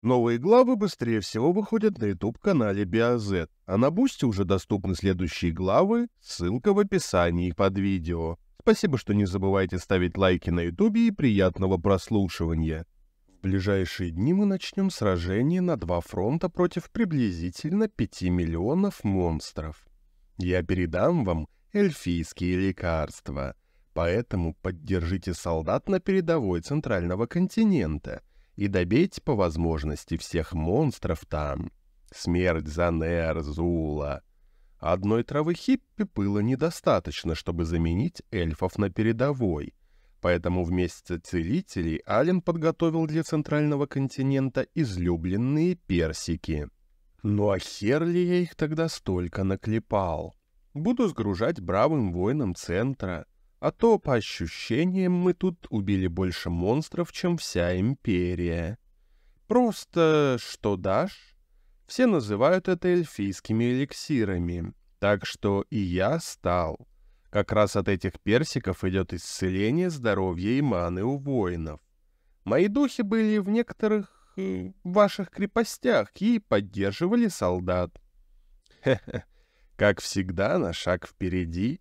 Новые главы быстрее всего выходят на YouTube-канале BioZ, а на Бусти уже доступны следующие главы, ссылка в описании под видео. Спасибо, что не забывайте ставить лайки на YouTube и приятного прослушивания. В ближайшие дни мы начнем сражение на 2 фронта против приблизительно 5 миллионов монстров. Я передам вам эльфийские лекарства, поэтому поддержите солдат на передовой центрального континента и добейте по возможности всех монстров там. Смерть за Нерзула. Одной травы хиппи было недостаточно, чтобы заменить эльфов на передовой, поэтому вместе целителей Ален подготовил для центрального континента излюбленные персики. Ну а хер ли я их тогда столько наклепал? Буду сгружать бравым воинам центра, а то, по ощущениям, мы тут убили больше монстров, чем вся империя. Просто что дашь? Все называют это эльфийскими эликсирами, так что и я стал. Как раз от этих персиков идет исцеление здоровья и маны у воинов. Мои духи были в некоторых ваших крепостях и поддерживали солдат. Хе-хе, как всегда, на шаг впереди.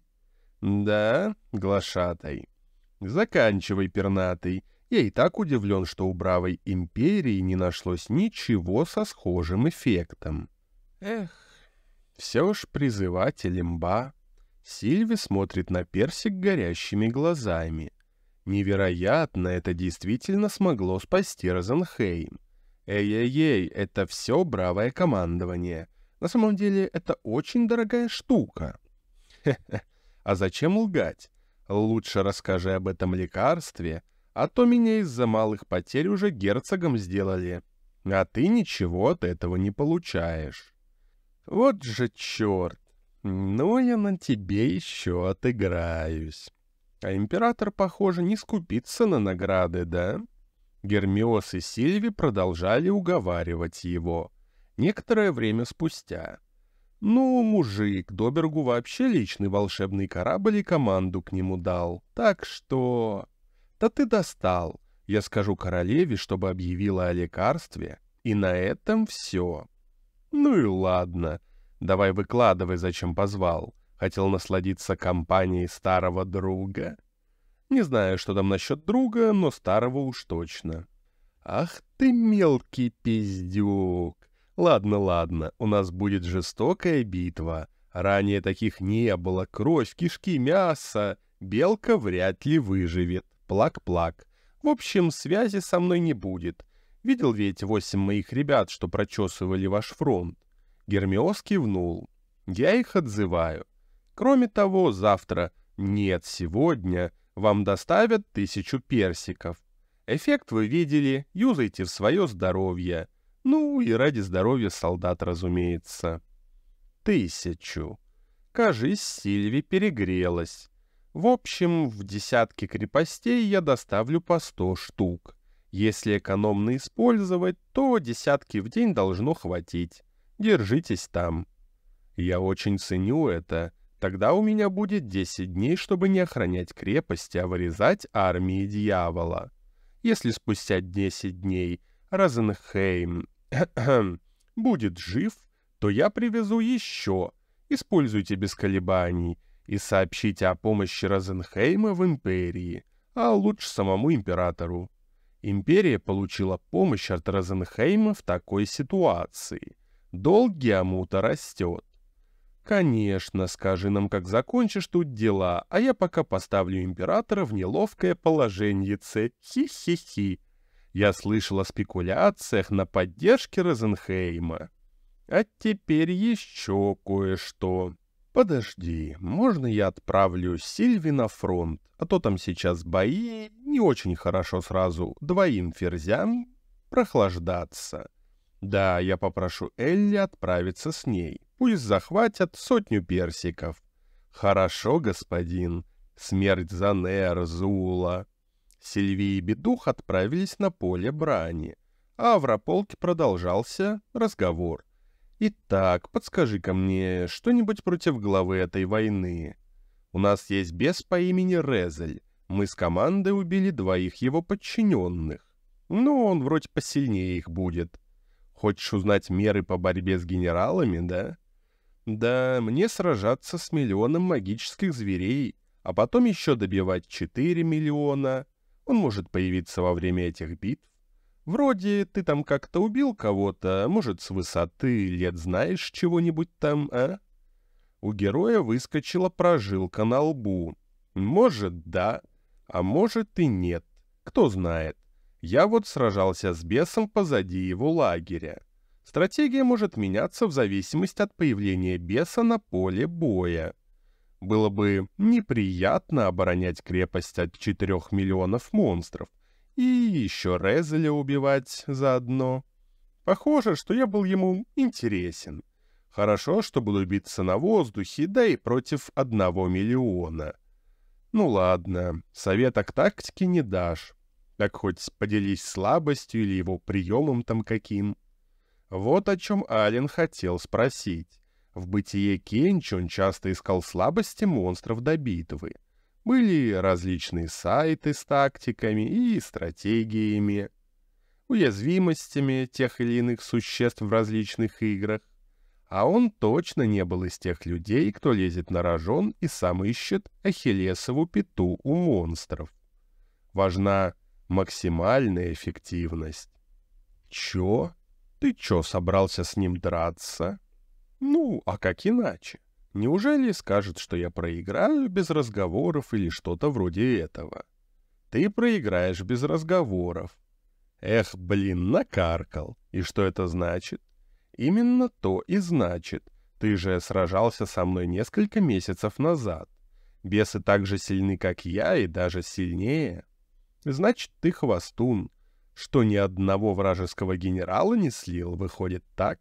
Да, глашатай. Заканчивай, пернатый. Я и так удивлен, что у бравой империи не нашлось ничего со схожим эффектом. Эх, все ж призыватель имба. Сильви смотрит на персик горящими глазами. Невероятно, это действительно смогло спасти Розенхейм. Эй-эй-эй, это все бравое командование. На самом деле, это очень дорогая штука. Хе-хе. А зачем лгать? Лучше расскажи об этом лекарстве, а то меня из-за малых потерь уже герцогом сделали, а ты ничего от этого не получаешь. Вот же черт! Ну, я на тебе еще отыграюсь. А император, похоже, не скупится на награды, да? Гермиос и Сильви продолжали уговаривать его. Некоторое время спустя. Ну, мужик, Добергу вообще личный волшебный корабль и команду к нему дал. Так что... Да ты достал. Я скажу королеве, чтобы объявила о лекарстве. И на этом все. Ну и ладно. Давай выкладывай, зачем позвал. Хотел насладиться компанией старого друга. Не знаю, что там насчет друга, но старого уж точно. Ах ты мелкий пиздюк. Ладно, ладно, у нас будет жестокая битва. Ранее таких не было. Кровь, кишки, мясо. Белка вряд ли выживет. Плак-плак. В общем, связи со мной не будет. Видел ведь 8 моих ребят, что прочесывали ваш фронт? Гермиос кивнул. Я их отзываю. Кроме того, завтра, нет, сегодня, вам доставят 1000 персиков. Эффект вы видели, юзайте в свое здоровье. Ну, и ради здоровья солдат, разумеется. 1000. Кажись, Сильви перегрелась. В общем, в десятки крепостей я доставлю по 100 штук. Если экономно использовать, то десятки в день должно хватить. Держитесь там. Я очень ценю это. Тогда у меня будет 10 дней, чтобы не охранять крепости, а вырезать армии дьявола. Если спустя 10 дней Розенхейм будет жив, то я привезу еще. Используйте без колебаний и сообщите о помощи Розенхейма в империи, а лучше самому императору. Империя получила помощь от Розенхейма в такой ситуации. Долг Геомута растет. Конечно, скажи нам, как закончишь тут дела, а я пока поставлю императора в неловкое положение. Хи-хи-хи. Я слышал о спекуляциях на поддержке Розенхейма. А теперь еще кое-что. Подожди, можно я отправлю Сильви на фронт? А то там сейчас бои, не очень хорошо сразу 2 ферзям прохлаждаться. Да, я попрошу Элли отправиться с ней. Пусть захватят 100 персиков. Хорошо, господин. Смерть за Нерзула. Сильви и Бедух отправились на поле брани, а в Раполке продолжался разговор. «Итак, подскажи-ка мне что-нибудь против главы этой войны. У нас есть бес по имени Резель. Мы с командой убили 2 его подчиненных. Ну, он вроде посильнее их будет. Хочешь узнать меры по борьбе с генералами, да? Да, мне сражаться с миллионом магических зверей, а потом еще добивать 4 миллиона. Он может появиться во время этих битв. Вроде ты там как-то убил кого-то, может, с высоты лет знаешь чего-нибудь там, а? У героя выскочила прожилка на лбу. Может, да, а может и нет. Кто знает. Я вот сражался с бесом позади его лагеря. Стратегия может меняться в зависимости от появления беса на поле боя. Было бы неприятно оборонять крепость от 4 миллионов монстров и еще Резеля убивать заодно. Похоже, что я был ему интересен. Хорошо, что буду биться на воздухе, да и против 1 миллиона. Ну ладно, совета к тактике не дашь. Так хоть поделись слабостью или его приемом там каким. Вот о чем Ален хотел спросить. В бытие Кенчи он часто искал слабости монстров до битвы. Были различные сайты с тактиками и стратегиями, уязвимостями тех или иных существ в различных играх. А он точно не был из тех людей, кто лезет на рожон и сам ищет ахиллесову пяту у монстров. Важна максимальная эффективность. Чё? Ты чё, собрался с ним драться? Ну, а как иначе? Неужели скажет, что я проиграю без разговоров или что-то вроде этого? Ты проиграешь без разговоров. Эх, блин, накаркал. И что это значит? Именно то и значит. Ты же сражался со мной несколько месяцев назад. Бесы так же сильны, как я, и даже сильнее. Значит, ты хвостун. Что ни одного вражеского генерала не слил, выходит так?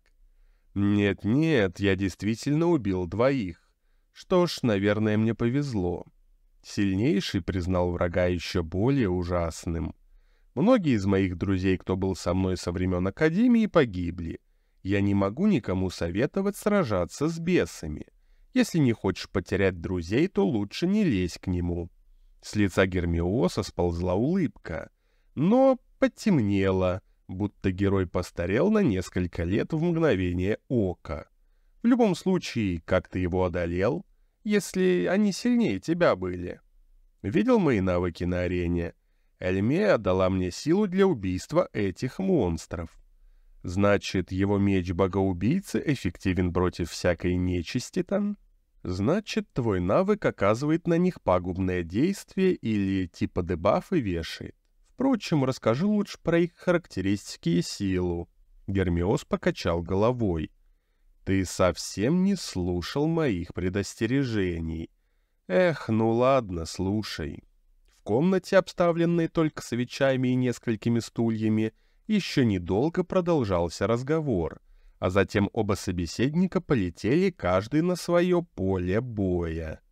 Нет-нет, я действительно убил 2. Что ж, наверное, мне повезло. Сильнейший признал врага еще более ужасным. Многие из моих друзей, кто был со мной со времен Академии, погибли. Я не могу никому советовать сражаться с бесами. Если не хочешь потерять друзей, то лучше не лезь к нему. С лица Гермиоса сползла улыбка, но потемнело, будто герой постарел на несколько лет в мгновение ока. В любом случае, как ты его одолел, если они сильнее тебя были? Видел мои навыки на арене? Эльмея дала мне силу для убийства этих монстров. Значит, его меч богоубийцы эффективен против всякой нечисти там? Значит, твой навык оказывает на них пагубное действие или типа дебафы вешает. Впрочем, расскажи лучше про их характеристики и силу. Гермиос покачал головой. Ты совсем не слушал моих предостережений. Эх, ну ладно, слушай. В комнате, обставленной только свечами и несколькими стульями, еще недолго продолжался разговор, а затем оба собеседника полетели каждый на свое поле боя.